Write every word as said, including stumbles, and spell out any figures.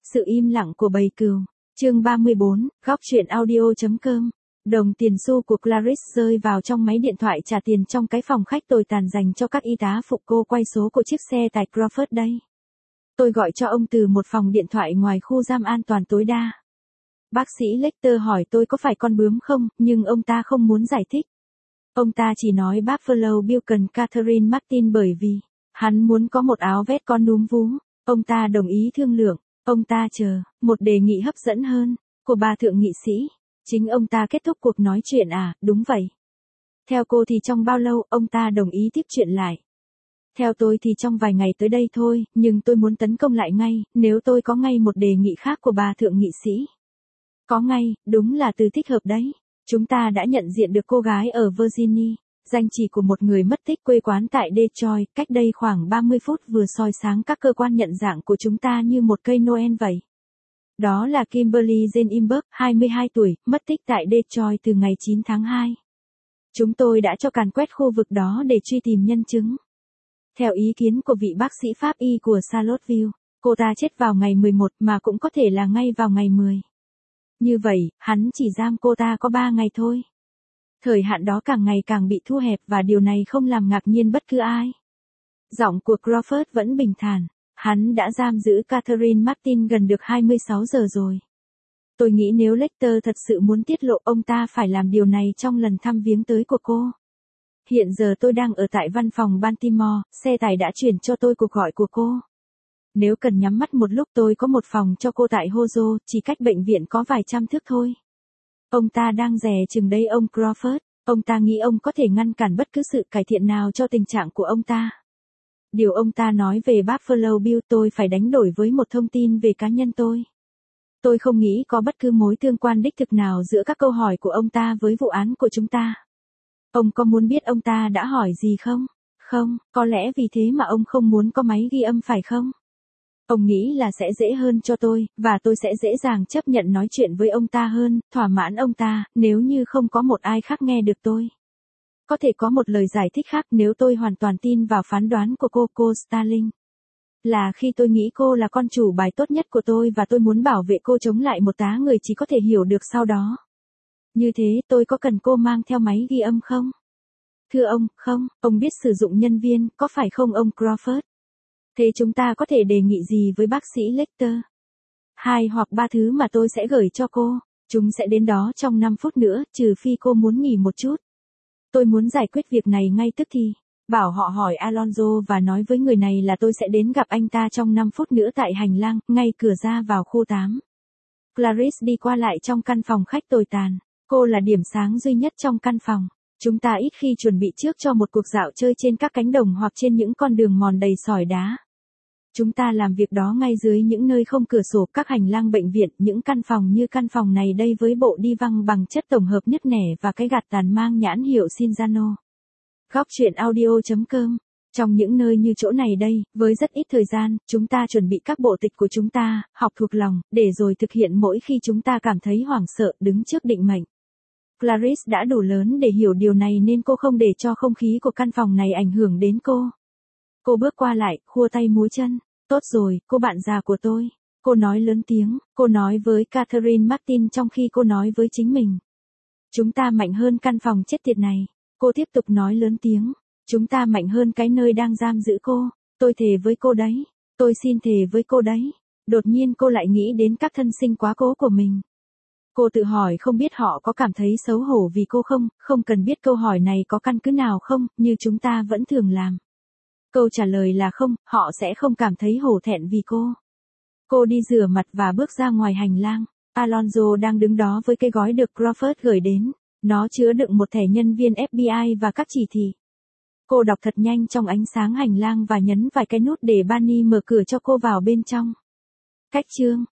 Sự im lặng của bầy cừu. Chương ba mươi bốn, góc truyện audio.com. Đồng tiền xu của Clarice rơi vào trong máy điện thoại trả tiền trong cái phòng khách tồi tàn dành cho các y tá phục cô quay số của chiếc xe tải Crawford đây. Tôi gọi cho ông từ một phòng điện thoại ngoài khu giam an toàn tối đa. Bác sĩ Lecter hỏi tôi có phải con bướm không, nhưng ông ta không muốn giải thích. Ông ta chỉ nói Buffalo Bill cần Catherine Martin bởi vì hắn muốn có một áo vest con núm vú. Ông ta đồng ý thương lượng. Ông ta chờ một đề nghị hấp dẫn hơn của bà thượng nghị sĩ. Chính ông ta kết thúc cuộc nói chuyện à, đúng vậy. Theo cô thì trong bao lâu ông ta đồng ý tiếp chuyện lại? Theo tôi thì trong vài ngày tới đây thôi, nhưng tôi muốn tấn công lại ngay, nếu tôi có ngay một đề nghị khác của bà thượng nghị sĩ. Có ngay, đúng là từ thích hợp đấy. Chúng ta đã nhận diện được cô gái ở Virginia, danh chỉ của một người mất tích quê quán tại Detroit, cách đây khoảng ba mươi phút vừa soi sáng các cơ quan nhận dạng của chúng ta như một cây Noel vậy. Đó là Kimberly Jane Imberg, hai mươi hai tuổi, mất tích tại Detroit từ ngày chín tháng hai. Chúng tôi đã cho càn quét khu vực đó để truy tìm nhân chứng. Theo ý kiến của vị bác sĩ pháp y của Charlottesville, cô ta chết vào ngày mười một mà cũng có thể là ngay vào ngày mười. Như vậy, hắn chỉ giam cô ta có ba ngày thôi. Thời hạn đó càng ngày càng bị thu hẹp và điều này không làm ngạc nhiên bất cứ ai. Giọng của Crawford vẫn bình thản. Hắn đã giam giữ Catherine Martin gần được hai mươi sáu giờ rồi. Tôi nghĩ nếu Lecter thật sự muốn tiết lộ ông ta phải làm điều này trong lần thăm viếng tới của cô. Hiện giờ tôi đang ở tại văn phòng Baltimore, xe tải đã chuyển cho tôi cuộc gọi của cô. Nếu cần nhắm mắt một lúc tôi có một phòng cho cô tại Hozo, chỉ cách bệnh viện có vài trăm thước thôi. Ông ta đang dè chừng đây ông Crawford, ông ta nghĩ ông có thể ngăn cản bất cứ sự cải thiện nào cho tình trạng của ông ta. Điều ông ta nói về Buffalo Bill tôi phải đánh đổi với một thông tin về cá nhân tôi. Tôi không nghĩ có bất cứ mối tương quan đích thực nào giữa các câu hỏi của ông ta với vụ án của chúng ta. Ông có muốn biết ông ta đã hỏi gì không? Không, có lẽ vì thế mà ông không muốn có máy ghi âm phải không? Ông nghĩ là sẽ dễ hơn cho tôi, và tôi sẽ dễ dàng chấp nhận nói chuyện với ông ta hơn, thỏa mãn ông ta, nếu như không có một ai khác nghe được tôi. Có thể có một lời giải thích khác nếu tôi hoàn toàn tin vào phán đoán của cô, cô Starling. Là khi tôi nghĩ cô là con chủ bài tốt nhất của tôi và tôi muốn bảo vệ cô chống lại một tá người chỉ có thể hiểu được sau đó. Như thế tôi có cần cô mang theo máy ghi âm không? Thưa ông, không, ông biết sử dụng nhân viên, có phải không ông Crawford? Thế chúng ta có thể đề nghị gì với bác sĩ Lecter? Hai hoặc ba thứ mà tôi sẽ gửi cho cô. Chúng sẽ đến đó trong năm phút nữa, trừ phi cô muốn nghỉ một chút. Tôi muốn giải quyết việc này ngay tức thì. Bảo họ hỏi Alonso và nói với người này là tôi sẽ đến gặp anh ta trong năm phút nữa tại hành lang, ngay cửa ra vào khu tám. Clarice đi qua lại trong căn phòng khách tồi tàn. Cô là điểm sáng duy nhất trong căn phòng. Chúng ta ít khi chuẩn bị trước cho một cuộc dạo chơi trên các cánh đồng hoặc trên những con đường mòn đầy sỏi đá. Chúng ta làm việc đó ngay dưới những nơi không cửa sổ, các hành lang bệnh viện, những căn phòng như căn phòng này đây với bộ đi văng bằng chất tổng hợp nứt nẻ và cái gạt tàn mang nhãn hiệu Cinzano. Góc truyện audio.com. Trong những nơi như chỗ này đây, với rất ít thời gian, chúng ta chuẩn bị các bộ tịch của chúng ta, học thuộc lòng, để rồi thực hiện mỗi khi chúng ta cảm thấy hoảng sợ đứng trước định mệnh. Clarice đã đủ lớn để hiểu điều này nên cô không để cho không khí của căn phòng này ảnh hưởng đến cô. Cô bước qua lại, khua tay múa chân. Tốt rồi, cô bạn già của tôi. Cô nói lớn tiếng, cô nói với Catherine Martin trong khi cô nói với chính mình. Chúng ta mạnh hơn căn phòng chết tiệt này. Cô tiếp tục nói lớn tiếng. Chúng ta mạnh hơn cái nơi đang giam giữ cô. Tôi thề với cô đấy. Tôi xin thề với cô đấy. Đột nhiên cô lại nghĩ đến các thân sinh quá cố của mình. Cô tự hỏi không biết họ có cảm thấy xấu hổ vì cô không, không cần biết câu hỏi này có căn cứ nào không, như chúng ta vẫn thường làm. Câu trả lời là không, họ sẽ không cảm thấy hổ thẹn vì cô. Cô đi rửa mặt và bước ra ngoài hành lang. Alonso đang đứng đó với cái gói được Crawford gửi đến. Nó chứa đựng một thẻ nhân viên ép bê i và các chỉ thị. Cô đọc thật nhanh trong ánh sáng hành lang và nhấn vài cái nút để Barney mở cửa cho cô vào bên trong. Cách chương